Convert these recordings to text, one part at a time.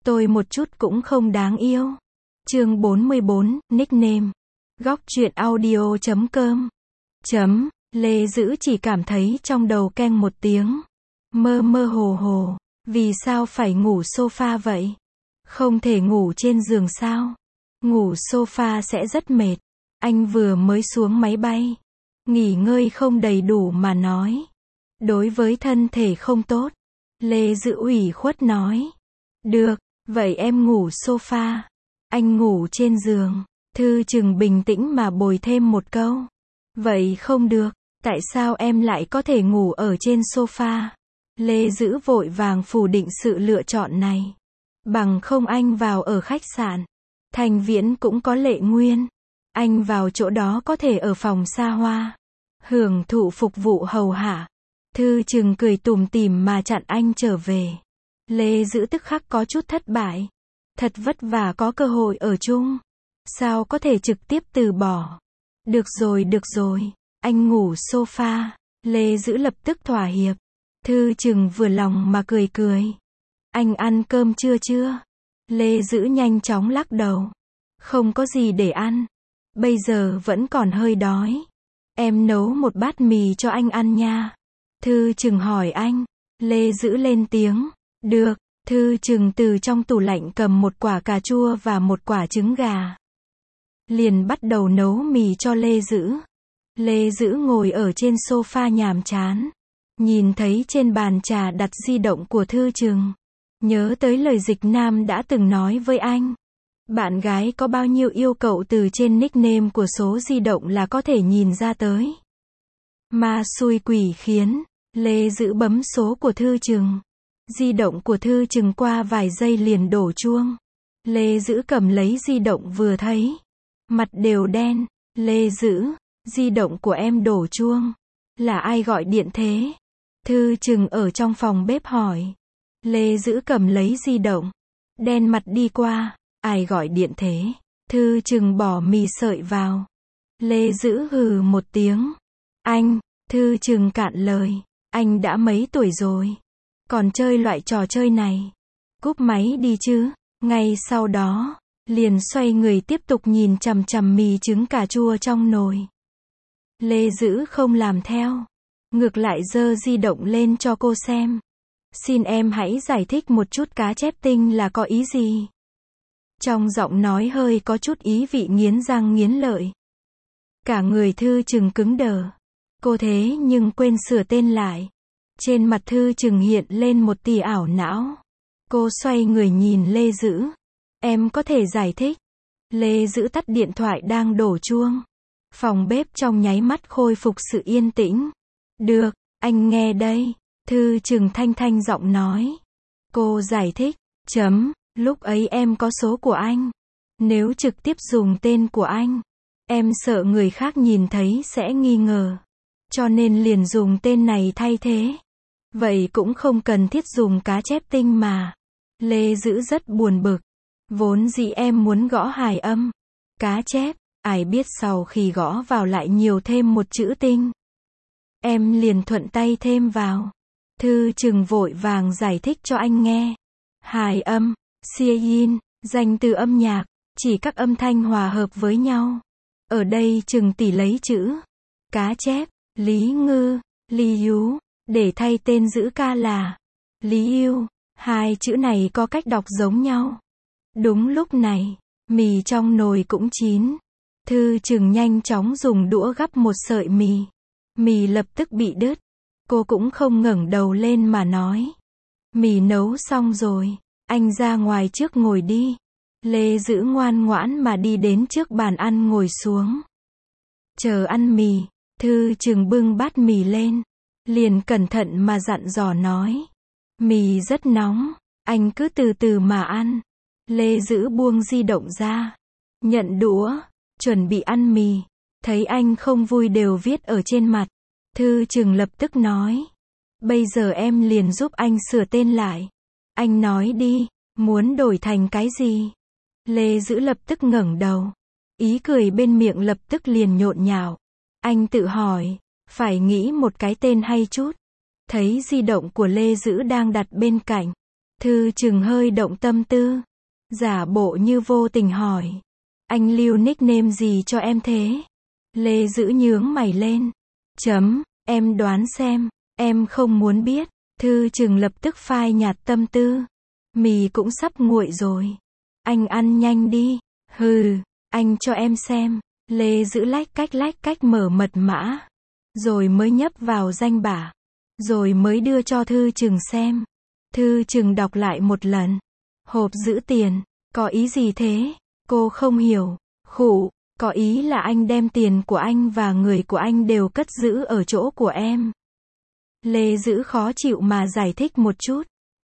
Tôi một chút cũng không đáng yêu. Chương 44, nickname. Góc truyện audio.com. Lê Dữ chỉ cảm thấy trong đầu keng một tiếng. Mơ mơ hồ hồ. Vì sao phải ngủ sofa vậy? Không thể ngủ trên giường sao? Ngủ sofa sẽ rất mệt. Anh vừa mới xuống máy bay. Nghỉ ngơi không đầy đủ mà nói. Đối với thân thể không tốt. Lê Dữ ủy khuất nói. Được, vậy em ngủ sofa. Anh ngủ trên giường. Thư Trừng bình tĩnh mà bồi thêm một câu. Vậy không được, tại sao em lại có thể ngủ ở trên sofa? Lê Dữ vội vàng phủ định sự lựa chọn này. Bằng không anh vào ở khách sạn. Thành Viễn cũng có Lệ Nguyên. Anh vào chỗ đó có thể ở phòng xa hoa. Hưởng thụ phục vụ hầu hạ. Thư Trừng cười tủm tỉm mà chặn anh trở về. Lê Dữ tức khắc có chút thất bại. Thật vất vả có cơ hội ở chung. Sao có thể trực tiếp từ bỏ? Được rồi, anh ngủ sofa. Lê Dữ lập tức thỏa hiệp. Thư Trừng vừa lòng mà cười cười. Anh ăn cơm chưa? Lê Dữ nhanh chóng lắc đầu. Không có gì để ăn. Bây giờ vẫn còn hơi đói. Em nấu một bát mì cho anh ăn nha. Thư Trừng hỏi anh. Lê Dữ lên tiếng. Được. Thư Trừng từ trong tủ lạnh cầm một quả cà chua và một quả trứng gà. Liền bắt đầu nấu mì cho Lê Dữ. Lê Dữ ngồi ở trên sofa nhàm chán. Nhìn thấy trên bàn trà đặt di động của Thư Trừng. Nhớ tới lời Dịch Nam đã từng nói với anh. Bạn gái có bao nhiêu yêu cầu từ trên nickname của số di động là có thể nhìn ra tới. Ma xui quỷ khiến. Lê Dữ bấm số của Thư Trừng. Di động của Thư Trừng qua vài giây liền đổ chuông. Lê Dữ cầm lấy di động vừa thấy. Mặt đều đen. Lê Dữ, di động của em đổ chuông. Là ai gọi điện thế? Thư Trừng ở trong phòng bếp hỏi. Lê Dữ cầm lấy di động. Đen mặt đi qua. Ai gọi điện thế? Thư Trừng bỏ mì sợi vào. Lê Dữ hừ một tiếng. Anh, Thư Trừng cạn lời. Anh đã mấy tuổi rồi? Còn chơi loại trò chơi này. Cúp máy đi chứ. Ngay sau đó, liền xoay người tiếp tục nhìn chằm chằm mì trứng cà chua trong nồi. Lê Dữ không làm theo. Ngược lại giơ di động lên cho cô xem. Xin em hãy giải thích một chút cá chép tinh là có ý gì? Trong giọng nói hơi có chút ý vị nghiến răng nghiến lợi. Cả người Thư Trừng cứng đờ. Cô thế nhưng quên sửa tên lại. Trên mặt Thư Trừng hiện lên một tia ảo não. Cô xoay người nhìn Lê Dữ. Em có thể giải thích. Lê Dữ tắt điện thoại đang đổ chuông. Phòng bếp trong nháy mắt khôi phục sự yên tĩnh. Được, anh nghe đây. Thư Trừng thanh giọng nói. Cô giải thích. Lúc ấy em có số của anh. Nếu trực tiếp dùng tên của anh, em sợ người khác nhìn thấy sẽ nghi ngờ. Cho nên liền dùng tên này thay thế. Vậy cũng không cần thiết dùng cá chép tinh mà. Lê Dữ rất buồn bực. Vốn dĩ em muốn gõ hài âm. Cá chép, ai biết sau khi gõ vào lại nhiều thêm một chữ tinh. Em liền thuận tay thêm vào. Thư Trừng vội vàng giải thích cho anh nghe. Hài âm, Sieyin, danh từ âm nhạc, chỉ các âm thanh hòa hợp với nhau. Ở đây Trừng tỷ lấy chữ cá chép, Lý Ngư, Lý Yú, để thay tên giữ ca là Lý Yêu. Hai chữ này có cách đọc giống nhau. Đúng lúc này, mì trong nồi cũng chín. Thư Trừng nhanh chóng dùng đũa gắp một sợi mì. Mì lập tức bị đứt. Cô cũng không ngẩng đầu lên mà nói. Mì nấu xong rồi, anh ra ngoài trước ngồi đi. Lê Dữ ngoan ngoãn mà đi đến trước bàn ăn ngồi xuống. Chờ ăn mì, Thư Trừng bưng bát mì lên. Liền cẩn thận mà dặn dò nói. Mì rất nóng, anh cứ từ từ mà ăn. Lê Dữ buông di động ra. Nhận đũa, chuẩn bị ăn mì. Thấy anh không vui đều viết ở trên mặt. Thư Trừng lập tức nói. Bây giờ em liền giúp anh sửa tên lại. Anh nói đi, muốn đổi thành cái gì? Lê Dữ lập tức ngẩng đầu. Ý cười bên miệng lập tức liền nhộn nhạo. Anh tự hỏi, phải nghĩ một cái tên hay chút. Thấy di động của Lê Dữ đang đặt bên cạnh. Thư Trừng hơi động tâm tư. Giả bộ như vô tình hỏi. Anh lưu nickname gì cho em thế? Lê Dữ nhướng mày lên. Em đoán xem. Em không muốn biết. Thư Trừng lập tức phai nhạt tâm tư. Mì cũng sắp nguội rồi. Anh ăn nhanh đi. Hừ, anh cho em xem. Lê Dữ lách cách mở mật mã. Rồi mới nhấp vào danh bạ. Rồi mới đưa cho Thư Trừng xem. Thư Trừng đọc lại một lần. Hộp giữ tiền, có ý gì thế? Cô không hiểu. Khụ, có ý là anh đem tiền của anh và người của anh đều cất giữ ở chỗ của em. Lê Dữ khó chịu mà giải thích một chút.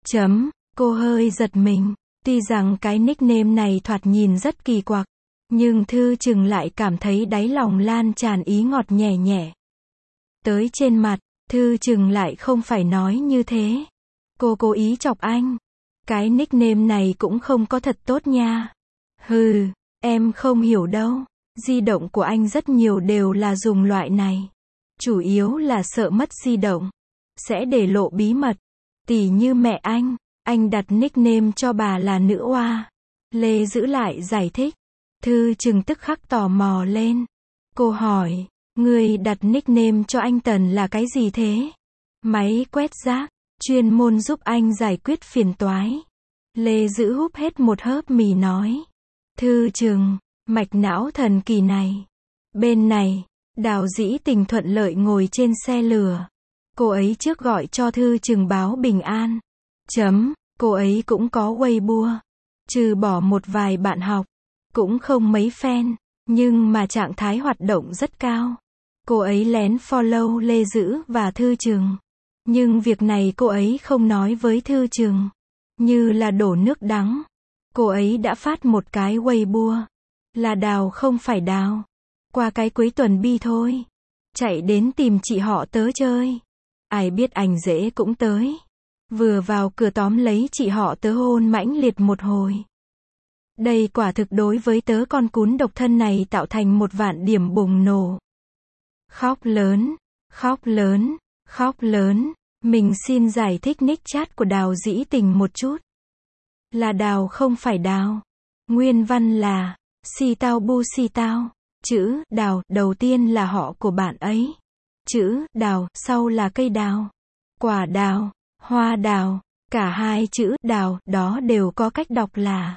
Cô hơi giật mình. Tuy rằng cái nickname này thoạt nhìn rất kỳ quặc, nhưng Thư Trừng lại cảm thấy đáy lòng lan tràn ý ngọt nhẹ nhẹ. Tới trên mặt, Thư Trừng lại không phải nói như thế. Cô cố ý chọc anh. Cái nickname này cũng không có thật tốt nha. Hừ, em không hiểu đâu. Di động của anh rất nhiều đều là dùng loại này. Chủ yếu là sợ mất di động. Sẽ để lộ bí mật. Tỉ như mẹ anh đặt nickname cho bà là nữ oa. Lê Dữ lại giải thích. Thư Trừng tức khắc tò mò lên. Cô hỏi, người đặt nickname cho anh Tần là cái gì thế? Máy quét rác, chuyên môn giúp anh giải quyết phiền toái. Lê Dữ húp hết một hớp mì nói. Thư Trừng, mạch não thần kỳ này. Bên này, Đào Dĩ Tình thuận lợi ngồi trên xe lửa. Cô ấy trước gọi cho Thư Trừng báo bình an. Cô ấy cũng có Weibo. Trừ bỏ một vài bạn học. Cũng không mấy fan. Nhưng mà trạng thái hoạt động rất cao. Cô ấy lén follow Lê Dữ và Thư Trừng. Nhưng việc này cô ấy không nói với Thư Trừng. Như là đổ nước đắng. Cô ấy đã phát một cái Weibo. Là Đào không phải Đào. Qua cái cuối tuần bi thôi. Chạy đến tìm chị họ tớ chơi. Ai biết ảnh dễ cũng tới. Vừa vào cửa tóm lấy chị họ tớ hôn mãnh liệt một hồi. Đây quả thực đối với tớ con cún độc thân này tạo thành một vạn điểm bùng nổ. Khóc lớn, khóc lớn, khóc lớn. Mình xin giải thích nick chat của Đào Dĩ Tình một chút. Là Đào không phải Đào. Nguyên văn là Si Tao Bu Si Tao. Chữ Đào đầu tiên là họ của bạn ấy. Chữ Đào sau là cây đào, quả đào, hoa đào. Cả hai chữ Đào đó đều có cách đọc là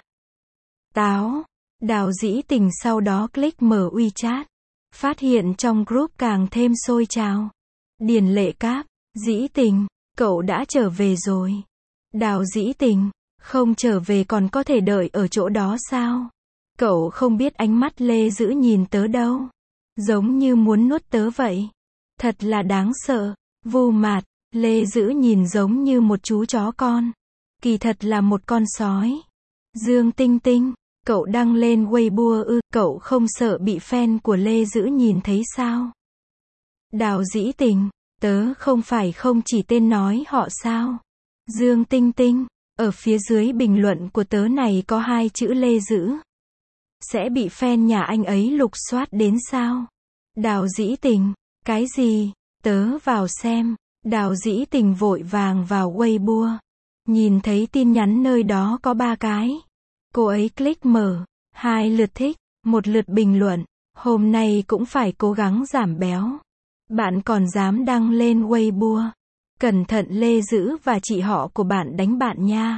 táo. Đào Dĩ Tình sau đó click mở WeChat. Phát hiện trong group càng thêm sôi trào. Điền Lệ Cáp. Dĩ Tình, cậu đã trở về rồi. Đào Dĩ Tình, không trở về còn có thể đợi ở chỗ đó sao? Cậu không biết ánh mắt Lê Dữ nhìn tớ đâu. Giống như muốn nuốt tớ vậy. Thật là đáng sợ. Vu Mạt, Lê Dữ nhìn giống như một chú chó con. Kỳ thật là một con sói. Dương Tinh Tinh, cậu đăng lên Weibo ư? Cậu không sợ bị fan của Lê Dữ nhìn thấy sao? Đào Dĩ Tình, tớ không phải không chỉ tên nói họ sao? Dương Tinh Tinh, ở phía dưới bình luận của tớ này có hai chữ Lê Dữ. Sẽ bị fan nhà anh ấy lục soát đến sao? Đào Dĩ Tình, cái gì? Tớ vào xem. Đào Dĩ Tình vội vàng vào Weibo. Nhìn thấy tin nhắn nơi đó có 3 cái. Cô ấy click mở. 2 lượt thích, 1 lượt bình luận. Hôm nay cũng phải cố gắng giảm béo. Bạn còn dám đăng lên Weibo. Cẩn thận Lê Dữ và chị họ của bạn đánh bạn nha.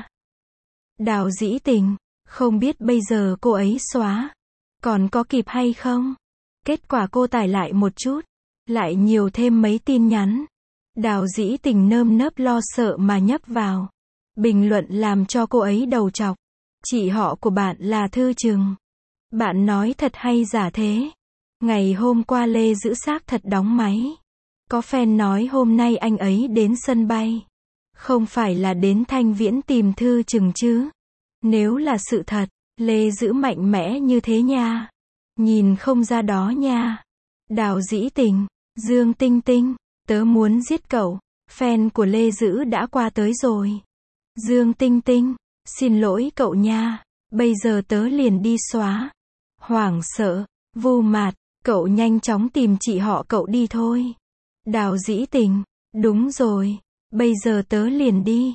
Đào Dĩ Tình, không biết bây giờ cô ấy xóa. Còn có kịp hay không? Kết quả cô tải lại một chút. Lại nhiều thêm mấy tin nhắn. Đào Dĩ Tình nơm nớp lo sợ mà nhấp vào. Bình luận làm cho cô ấy đầu trọc. Chị họ của bạn là Thư Trừng. Bạn nói thật hay giả thế? Ngày hôm qua Lê Dữ xác thật đóng máy. Có fan nói hôm nay anh ấy đến sân bay. Không phải là đến Thanh Viễn tìm Thư Trừng chứ? Nếu là sự thật, Lê Dữ mạnh mẽ như thế nha. Nhìn không ra đó nha. Đào Dĩ Tình, Dương Tinh Tinh, tớ muốn giết cậu. Fan của Lê Dữ đã qua tới rồi. Dương Tinh Tinh, xin lỗi cậu nha. Bây giờ tớ liền đi xóa. Hoảng sợ, Vu Mạt, cậu nhanh chóng tìm chị họ cậu đi thôi. Đào Dĩ Tình, đúng rồi. Bây giờ tớ liền đi.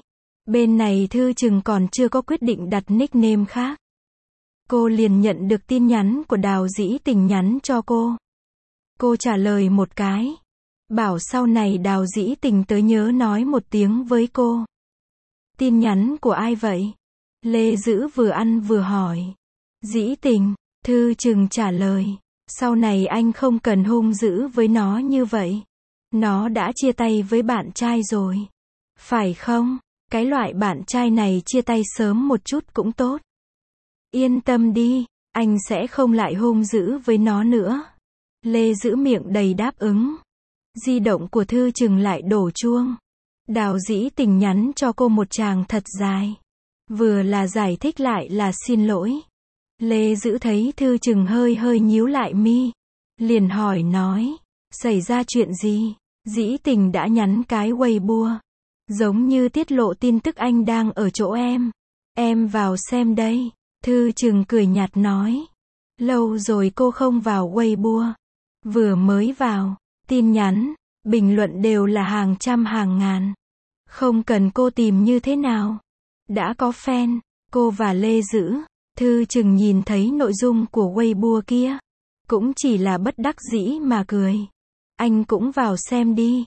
Bên này Thư Trừng còn chưa có quyết định đặt nickname khác. Cô liền nhận được tin nhắn của Đào Dĩ Tình nhắn cho cô. Cô trả lời một cái. Bảo sau này Đào Dĩ Tình tới nhớ nói một tiếng với cô. Tin nhắn của ai vậy? Lê Dữ vừa ăn vừa hỏi. Dĩ Tình, Thư Trừng trả lời. Sau này anh không cần hung dữ với nó như vậy. Nó đã chia tay với bạn trai rồi. Phải không? Cái loại bạn trai này chia tay sớm một chút cũng tốt. Yên tâm đi, anh sẽ không lại hung dữ với nó nữa. Lê Dữ miệng đầy đáp ứng. Di động của Thư Trừng lại đổ chuông. Đào Dĩ Tình nhắn cho cô một tràng thật dài. Vừa là giải thích lại là xin lỗi. Lê Dữ thấy Thư Trừng hơi hơi nhíu lại mi. Liền hỏi nói. Xảy ra chuyện gì? Dĩ Tình đã nhắn cái Weibo. Giống như tiết lộ tin tức anh đang ở chỗ em. Em vào xem đây. Thư Trừng cười nhạt nói. Lâu rồi cô không vào Weibo. Vừa mới vào, tin nhắn, bình luận đều là hàng trăm hàng ngàn. Không cần cô tìm như thế nào. Đã có fan, cô và Lê Dữ. Thư Trừng nhìn thấy nội dung của Weibo kia. Cũng chỉ là bất đắc dĩ mà cười. Anh cũng vào xem đi.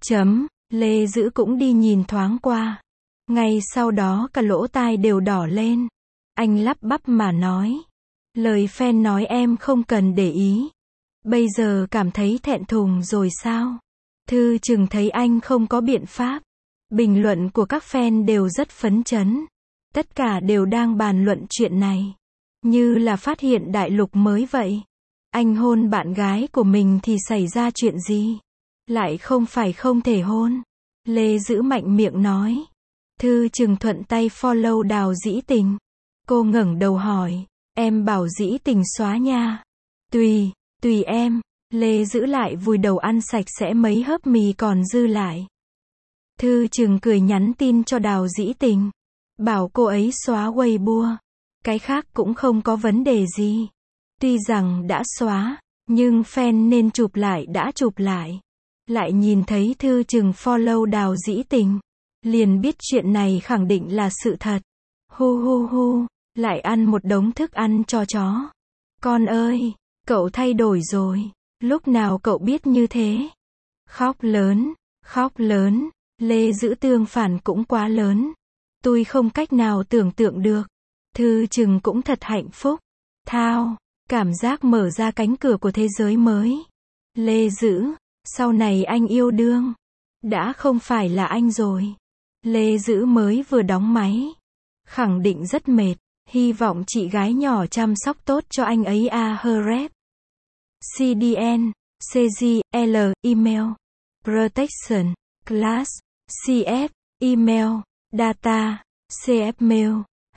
Lê Dữ cũng đi nhìn thoáng qua. Ngay sau đó cả lỗ tai đều đỏ lên. Anh lắp bắp mà nói. Lời fan nói em không cần để ý. Bây giờ cảm thấy thẹn thùng rồi sao? Thư Trừng thấy anh không có biện pháp. Bình luận của các fan đều rất phấn chấn. Tất cả đều đang bàn luận chuyện này. Như là phát hiện đại lục mới vậy. Anh hôn bạn gái của mình thì xảy ra chuyện gì? Lại không phải không thể hôn. Lê Dữ mạnh miệng nói. Thư Trừng thuận tay follow Đào Dĩ Tình. Cô ngẩng đầu hỏi. Em bảo Dĩ Tình xóa nha. Tùy em. Lê Dữ lại vùi đầu ăn sạch sẽ mấy hớp mì còn dư lại. Thư Trừng cười nhắn tin cho Đào Dĩ Tình. Bảo cô ấy xóa Weibo. Cái khác cũng không có vấn đề gì. Tuy rằng đã xóa, nhưng fan nên chụp lại đã chụp lại. Lại nhìn thấy Thư Trừng follow Đào Dĩ Tình. Liền biết chuyện này khẳng định là sự thật. Hu, lại ăn một đống thức ăn cho chó. Con ơi, cậu thay đổi rồi. Lúc nào cậu biết như thế? Khóc lớn. Lê Dữ tương phản cũng quá lớn. Tôi không cách nào tưởng tượng được. Thư Trừng cũng thật hạnh phúc. Thao, cảm giác mở ra cánh cửa của thế giới mới. Lê Dữ, sau này anh yêu đương. Đã không phải là anh rồi. Lê Dữ mới vừa đóng máy. Khẳng định rất mệt. Hy vọng chị gái nhỏ chăm sóc tốt cho anh ấy Href. CDN, CGL, email. Protection, class, CF, email, data, CFmail,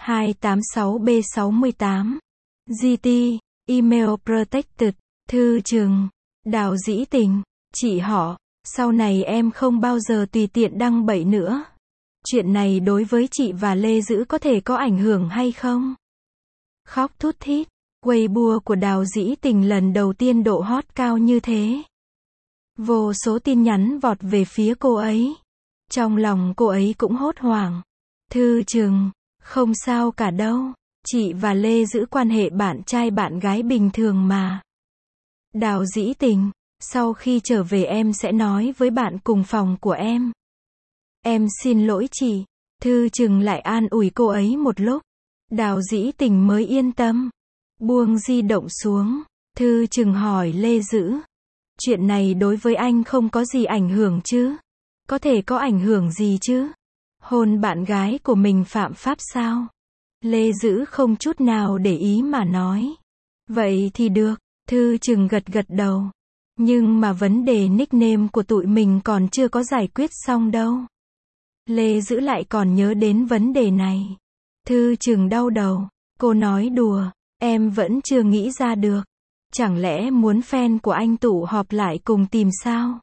286B68. GT, email protected. Thư Trừng, Đào Dĩ Tình, chị họ, sau này em không bao giờ tùy tiện đăng bậy nữa. Chuyện này đối với chị và Lê Dữ có thể có ảnh hưởng hay không? Khóc thút thít. Weibo của Đào Dĩ Tình lần đầu tiên độ hot cao như thế. Vô số tin nhắn vọt về phía cô ấy. Trong lòng cô ấy cũng hốt hoảng. Thư Trừng, không sao cả đâu. Chị và Lê Dữ quan hệ bạn trai bạn gái bình thường mà. Đào Dĩ Tình, sau khi trở về em sẽ nói với bạn cùng phòng của em. Em xin lỗi chị. Thư Trừng lại an ủi cô ấy một lúc. Đào Dĩ Tình mới yên tâm. Buông di động xuống. Thư Trừng hỏi Lê Dữ. Chuyện này đối với anh không có gì ảnh hưởng chứ? Có thể có ảnh hưởng gì chứ? Hôn bạn gái của mình phạm pháp sao? Lê Dữ không chút nào để ý mà nói. Vậy thì được. Thư Trừng gật đầu. Nhưng mà vấn đề nickname của tụi mình còn chưa có giải quyết xong đâu. Lê Dữ lại còn nhớ đến vấn đề này. Thư Trừng đau đầu. Cô nói đùa. Em vẫn chưa nghĩ ra được. Chẳng lẽ muốn fan của anh tụ họp lại cùng tìm sao?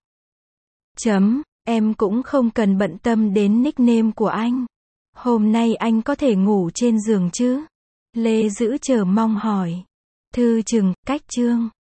Em cũng không cần bận tâm đến nickname của anh. Hôm nay anh có thể ngủ trên giường chứ? Lê Dữ chờ mong hỏi. Thư Trừng, cách chương.